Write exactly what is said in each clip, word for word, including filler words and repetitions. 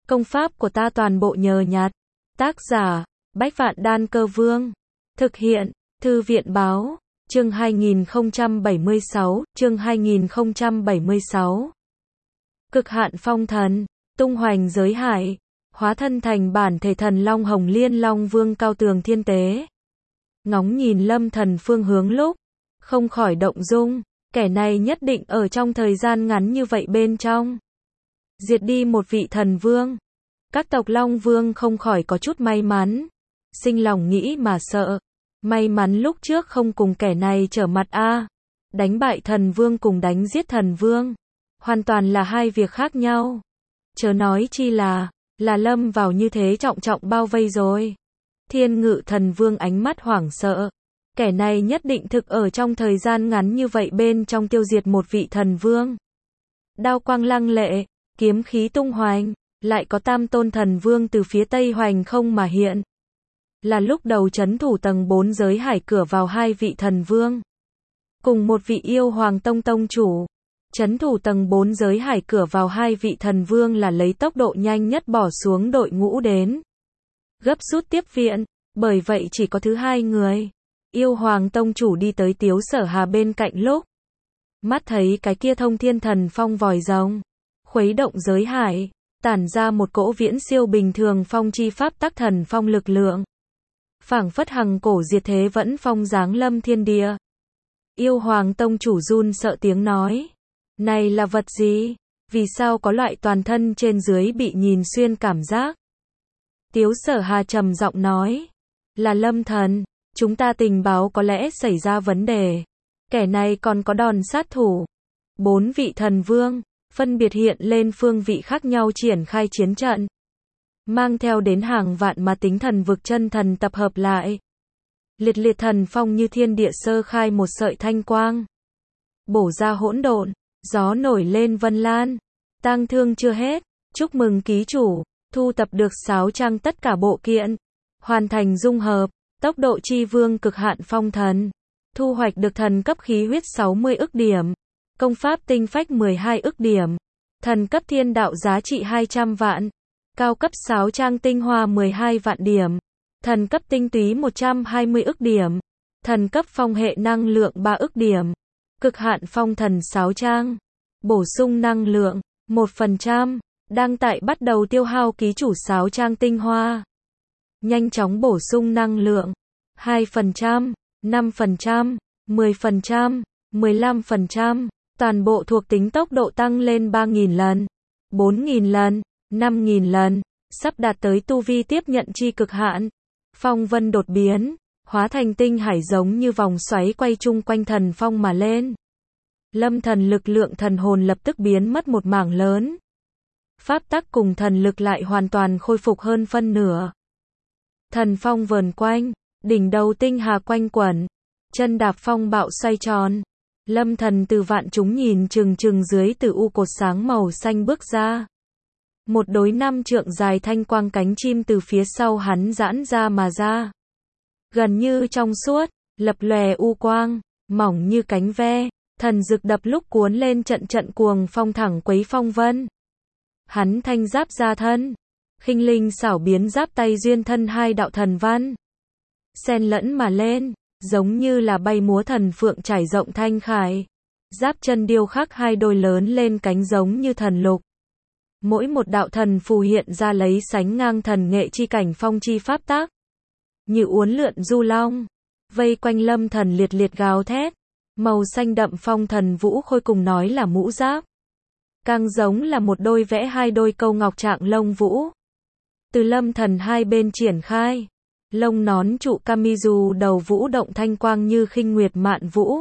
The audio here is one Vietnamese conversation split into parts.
Công pháp của ta toàn bộ nhờ nhặt. Tác giả, Bách Vạn Đan Cơ Vương. Thực hiện, Thư viện Báo. Chương hai nghìn không trăm bảy mươi sáu, chương hai nghìn không trăm bảy mươi sáu. Cực hạn phong thần, tung hoành giới hải, hóa thân thành bản thể thần Long Hồng Liên Long Vương cao tường thiên tế. Ngóng nhìn Lâm Thần phương hướng lúc, không khỏi động dung, kẻ này nhất định ở trong thời gian ngắn như vậy bên trong diệt đi một vị thần vương. Các tộc Long Vương không khỏi có chút may mắn, sinh lòng nghĩ mà sợ. May mắn lúc trước không cùng kẻ này trở mặt a. Đánh bại thần vương cùng đánh giết thần vương, hoàn toàn là hai việc khác nhau. Chớ nói chi là, là lâm vào như thế trọng trọng bao vây rồi. Thiên Ngự thần vương ánh mắt hoảng sợ. Kẻ này nhất định thực ở trong thời gian ngắn như vậy bên trong tiêu diệt một vị thần vương. Đao quang lăng lệ, kiếm khí tung hoành, lại có tam tôn thần vương từ phía tây hoành không mà hiện. Là lúc đầu trấn thủ tầng bốn giới hải cửa vào hai vị thần vương, cùng một vị yêu hoàng tông tông chủ. Trấn thủ tầng bốn giới hải cửa vào hai vị thần vương là lấy tốc độ nhanh nhất bỏ xuống đội ngũ đến gấp rút tiếp viện, bởi vậy chỉ có thứ hai người. Yêu hoàng tông chủ đi tới Tiếu Sở Hà bên cạnh lúc, mắt thấy cái kia thông thiên thần phong vòi rồng, khuấy động giới hải, tản ra một cỗ viễn siêu bình thường phong chi pháp tắc thần phong lực lượng. Phảng phất hằng cổ diệt thế vẫn phong giáng lâm thiên địa. Yêu hoàng tông chủ run sợ tiếng nói. Này là vật gì? Vì sao có loại toàn thân trên dưới bị nhìn xuyên cảm giác? Tiếu Sở Hà trầm giọng nói. Là Lâm Thần, chúng ta tình báo có lẽ xảy ra vấn đề. Kẻ này còn có đòn sát thủ. Bốn vị thần vương, phân biệt hiện lên phương vị khác nhau triển khai chiến trận. Mang theo đến hàng vạn mà tính thần vực chân thần tập hợp lại. Liệt liệt thần phong như thiên địa sơ khai một sợi thanh quang. Bổ ra hỗn độn, gió nổi lên vân lan. Tang thương chưa hết, chúc mừng ký chủ, thu tập được sáu trang tất cả bộ kiện. Hoàn thành dung hợp, tốc độ chi vương cực hạn phong thần. Thu hoạch được thần cấp khí huyết sáu mươi ức điểm. Công pháp tinh phách mười hai ức điểm. Thần cấp thiên đạo giá trị hai trăm vạn. Cao cấp sáu trang tinh hoa mười hai vạn điểm. Thần cấp tinh túy một trăm hai mươi ức điểm. Thần cấp phong hệ năng lượng ba ức điểm. Cực hạn phong thần sáu trang. Bổ sung năng lượng một phần trăm. Đang tại bắt đầu tiêu hao ký chủ sáu trang tinh hoa. Nhanh chóng bổ sung năng lượng hai phần trăm, năm phần trăm, mười phần trăm, mười lăm phần trăm. Toàn bộ thuộc tính tốc độ tăng lên ba nghìn lần, bốn nghìn lần, năm nghìn lần, sắp đạt tới tu vi tiếp nhận chi cực hạn. Phong vân đột biến, hóa thành tinh hải giống như vòng xoáy quay chung quanh thần phong mà lên. Lâm Thần lực lượng thần hồn lập tức biến mất một mảng lớn. Pháp tắc cùng thần lực lại hoàn toàn khôi phục hơn phân nửa. Thần phong vờn quanh, đỉnh đầu tinh hà quanh quẩn, chân đạp phong bạo xoay tròn. Lâm Thần từ vạn chúng nhìn chừng chừng dưới từ u cột sáng màu xanh bước ra. Một đối năm trượng dài thanh quang cánh chim từ phía sau hắn giãn ra mà ra. Gần như trong suốt, lập lòe u quang, mỏng như cánh ve, thần rực đập lúc cuốn lên trận trận cuồng phong thẳng quấy phong vân. Hắn thanh giáp ra thân, khinh linh xảo biến giáp tay duyên thân hai đạo thần văn. Xen lẫn mà lên, giống như là bay múa thần phượng trải rộng thanh khải. Giáp chân điêu khắc hai đôi lớn lên cánh giống như thần lục. Mỗi một đạo thần phù hiện ra lấy sánh ngang thần nghệ chi cảnh phong chi pháp tác. Như uốn lượn du long, vây quanh Lâm Thần liệt liệt gào thét. Màu xanh đậm phong thần vũ khôi cùng nói là mũ giáp. Càng giống là một đôi vẽ hai đôi câu ngọc trạng lông vũ. Từ Lâm Thần hai bên triển khai. Lông nón trụ Kamizu đầu vũ động thanh quang như khinh nguyệt mạn vũ.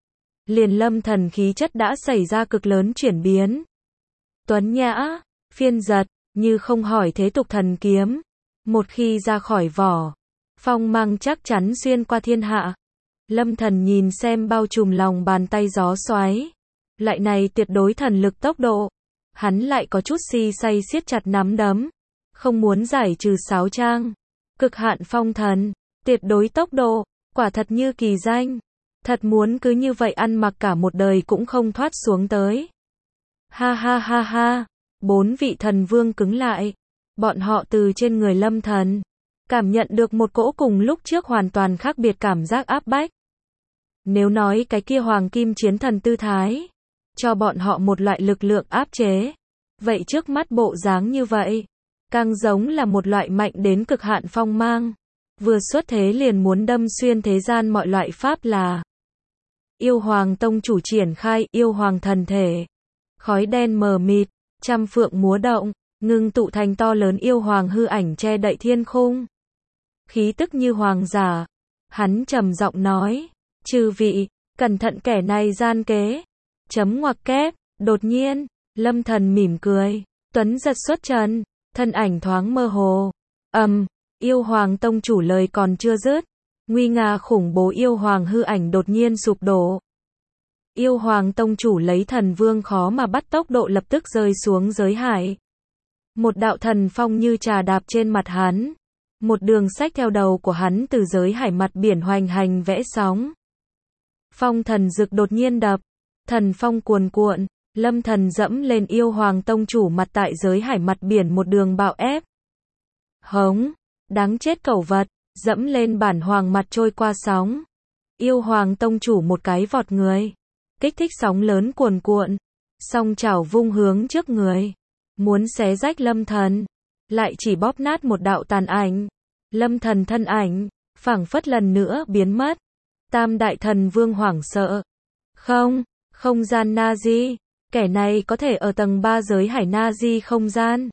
Liền Lâm Thần khí chất đã xảy ra cực lớn chuyển biến. Tuấn nhã, phiên giật, như không hỏi thế tục thần kiếm. Một khi ra khỏi vỏ, phong mang chắc chắn xuyên qua thiên hạ. Lâm Thần nhìn xem bao trùm lòng bàn tay gió xoáy. Lại này tuyệt đối thần lực tốc độ. Hắn lại có chút si say siết chặt nắm đấm. Không muốn giải trừ sáu trang. Cực hạn phong thần, tuyệt đối tốc độ, quả thật như kỳ danh. Thật muốn cứ như vậy ăn mặc cả một đời cũng không thoát xuống tới. Ha ha ha ha, bốn vị thần vương cứng lại. Bọn họ từ trên người Lâm Thần cảm nhận được một cỗ cùng lúc trước hoàn toàn khác biệt cảm giác áp bách. Nếu nói cái kia hoàng kim chiến thần tư thái cho bọn họ một loại lực lượng áp chế, vậy trước mắt bộ dáng như vậy, càng giống là một loại mạnh đến cực hạn phong mang, vừa xuất thế liền muốn đâm xuyên thế gian mọi loại pháp là. Yêu Hoàng Tông chủ triển khai yêu hoàng thần thể, khói đen mờ mịt, trăm phượng múa động, ngưng tụ thành to lớn yêu hoàng hư ảnh che đậy thiên khung. Khí tức như hoàng giả, hắn trầm giọng nói, chư vị, cẩn thận kẻ này gian kế. Chấm ngoặc kép, đột nhiên, Lâm Thần mỉm cười, tuấn giật xuất trần, thân ảnh thoáng mơ hồ. Ầm, um, yêu hoàng tông chủ lời còn chưa dứt, nguy nga khủng bố yêu hoàng hư ảnh đột nhiên sụp đổ. Yêu hoàng tông chủ lấy thần vương khó mà bắt tốc độ lập tức rơi xuống giới hải. Một đạo thần phong như trà đạp trên mặt hắn, một đường sách theo đầu của hắn từ giới hải mặt biển hoành hành vẽ sóng. Phong thần dực đột nhiên đập, thần phong cuồn cuộn, Lâm Thần dẫm lên yêu hoàng tông chủ mặt tại giới hải mặt biển một đường bạo ép. Hống, đáng chết cẩu vật, dẫm lên bản hoàng mặt trôi qua sóng. Yêu hoàng tông chủ một cái vọt người, kích thích sóng lớn cuồn cuộn, song chảo vung hướng trước người, muốn xé rách Lâm Thần, lại chỉ bóp nát một đạo tàn ảnh. Lâm Thần thân ảnh, phảng phất lần nữa biến mất. Tam đại thần vương hoảng sợ. Không, không gian Nazi, kẻ này có thể ở tầng ba giới hải Nazi không gian.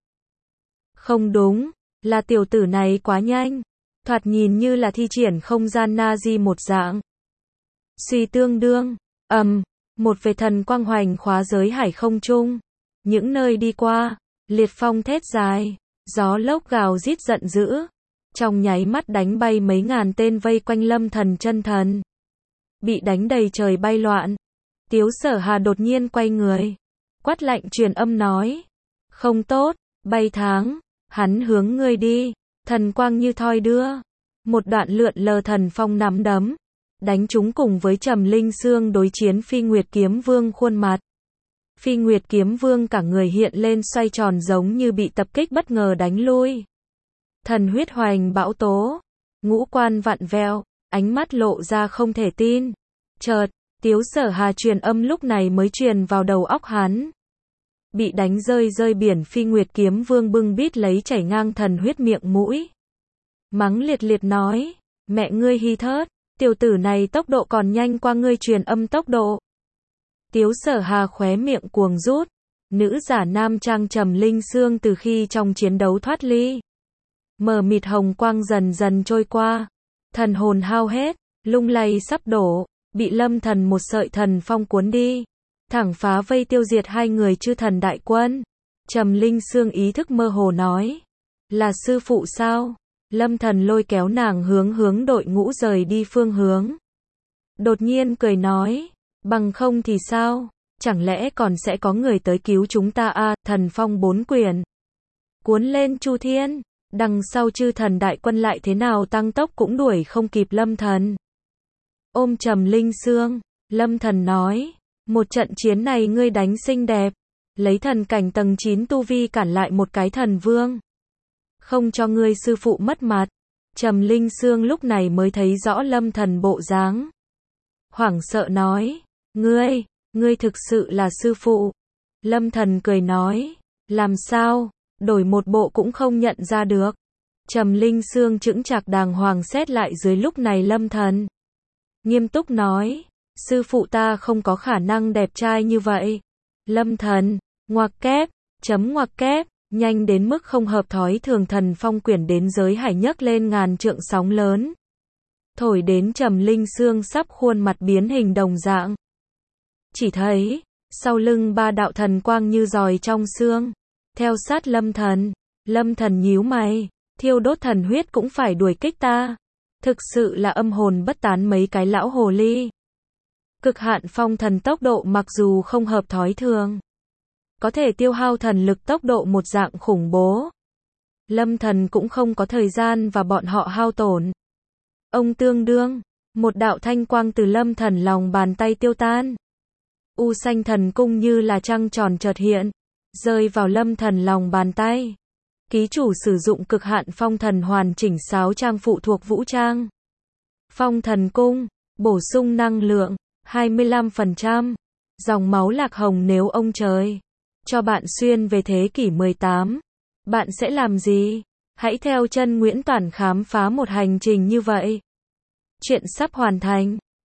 Không đúng, là tiểu tử này quá nhanh, thoạt nhìn như là thi triển không gian Nazi một dạng. Suy tương đương, ầm, um, một vệt thần quang hoành khóa giới hải không trung, những nơi đi qua, liệt phong thét dài, gió lốc gào rít giận dữ, trong nháy mắt đánh bay mấy ngàn tên vây quanh Lâm Thần chân thần. Bị đánh đầy trời bay loạn. Tiếu Sở Hà đột nhiên quay người, quát lạnh truyền âm nói, không tốt, bay tháng, hắn hướng ngươi đi. Thần quang như thoi đưa, một đoạn lượn lờ thần phong nắm đấm, đánh chúng cùng với Trầm Linh Xương đối chiến Phi Nguyệt Kiếm Vương khuôn mặt. Phi Nguyệt Kiếm Vương cả người hiện lên xoay tròn giống như bị tập kích bất ngờ đánh lui. Thần huyết hoành bão tố, ngũ quan vặn vẹo, ánh mắt lộ ra không thể tin. Chợt, Tiếu Sở Hà truyền âm lúc này mới truyền vào đầu óc hắn. Bị đánh rơi rơi biển Phi Nguyệt Kiếm Vương bưng bít lấy chảy ngang thần huyết miệng mũi. Mắng liệt liệt nói, mẹ ngươi hi thớt, tiểu tử này tốc độ còn nhanh qua ngươi truyền âm tốc độ. Tiếu Sở Hà khóe miệng cuồng rút, nữ giả nam trang Trầm Linh Xương từ khi trong chiến đấu thoát ly. Mờ mịt hồng quang dần dần trôi qua, thần hồn hao hết, lung lay sắp đổ, bị Lâm Thần một sợi thần phong cuốn đi, thẳng phá vây tiêu diệt hai người chư thần đại quân. Trầm Linh Xương ý thức mơ hồ nói, là sư phụ sao? Lâm Thần lôi kéo nàng hướng hướng đội ngũ rời đi phương hướng. Đột nhiên cười nói, bằng không thì sao? Chẳng lẽ còn sẽ có người tới cứu chúng ta à? Thần phong bốn quyển cuốn lên Chu Thiên, đằng sau chư thần đại quân lại thế nào tăng tốc cũng đuổi không kịp Lâm Thần. Ôm Trầm Linh Xương, Lâm Thần nói, một trận chiến này ngươi đánh xinh đẹp, lấy thần cảnh tầng chín tu vi cản lại một cái thần vương, không cho ngươi sư phụ mất mặt. Trầm Linh Xương lúc này mới thấy rõ Lâm Thần bộ dáng, hoảng sợ nói, ngươi, ngươi thực sự là sư phụ. Lâm Thần cười nói, làm sao, đổi một bộ cũng không nhận ra được. Trầm Linh Xương chững chạc đàng hoàng xét lại dưới lúc này Lâm Thần, nghiêm túc nói, sư phụ ta không có khả năng đẹp trai như vậy. Lâm Thần, ngoặc kép, chấm ngoặc kép, nhanh đến mức không hợp thói thường thần phong quyển đến giới hải nhấc lên ngàn trượng sóng lớn. Thổi đến Trầm Linh Xương sắp khuôn mặt biến hình đồng dạng. Chỉ thấy, sau lưng ba đạo thần quang như giòi trong xương, theo sát Lâm Thần. Lâm Thần nhíu mày, thiêu đốt thần huyết cũng phải đuổi kích ta. Thực sự là âm hồn bất tán mấy cái lão hồ ly. Cực hạn phong thần tốc độ mặc dù không hợp thói thường, có thể tiêu hao thần lực tốc độ một dạng khủng bố. Lâm Thần cũng không có thời gian và bọn họ hao tổn. Ông tương đương, một đạo thanh quang từ Lâm Thần lòng bàn tay tiêu tan. U xanh thần cung như là trăng tròn chợt hiện, rơi vào Lâm Thần lòng bàn tay. Ký chủ sử dụng cực hạn phong thần hoàn chỉnh sáo trang phụ thuộc vũ trang. Phong thần cung, bổ sung năng lượng, hai mươi lăm phần trăm. Dòng máu lạc hồng nếu ông trời cho bạn xuyên về thế kỷ mười tám, bạn sẽ làm gì? Hãy theo chân Nguyễn Toản khám phá một hành trình như vậy. Chuyện sắp hoàn thành.